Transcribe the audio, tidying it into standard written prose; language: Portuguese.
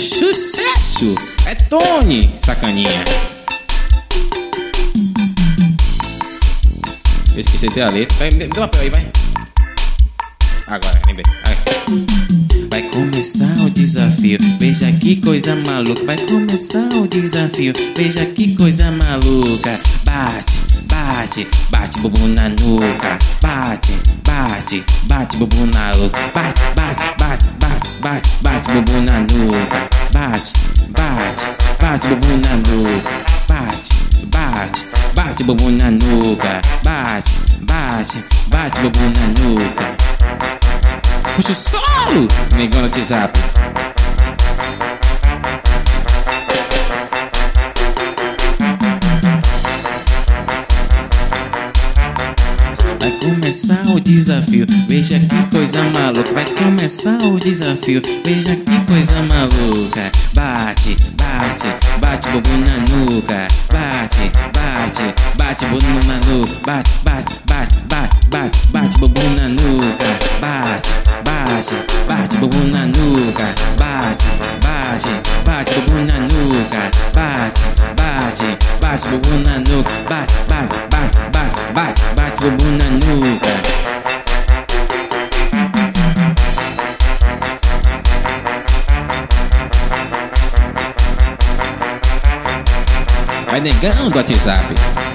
sucesso! É Tony, sacaninha. Eu esqueci de ter a letra. Me dá uma papel aí, vai. Agora, lembrei. Vai começar o desafio, veja que coisa maluca. Vai começar o desafio, veja que coisa maluca. Bate, bate, bate bumbum na nuca. Bate, bate, bate bumbum na nuca. Bate, bate, bate, bate, bate, bate bumbum na nuca. Bate, bate, bate bumbum na nuca. Bate, bate, bate bumbum na nuca. Bate, bate, bate bumbum na nuca. Puxa o solo, negão no WhatsApp. Vai começar o desafio, veja que coisa maluca. Vai começar o desafio, veja que coisa maluca. Bate, bate, bate bumbum na nuca. Bate, bate, bate bumbum na nuca. Bate, bate, bate, bate, bate, bate bumbum na nuca. Bate, bate, bate bumbum na nuca. Bate, bate, bate bumbum na nuca. Bate, bate, bate bumbum na nuca. Bate, bate, bate, bate, bate, bate bumbum na nuca. Vai negando o WhatsApp.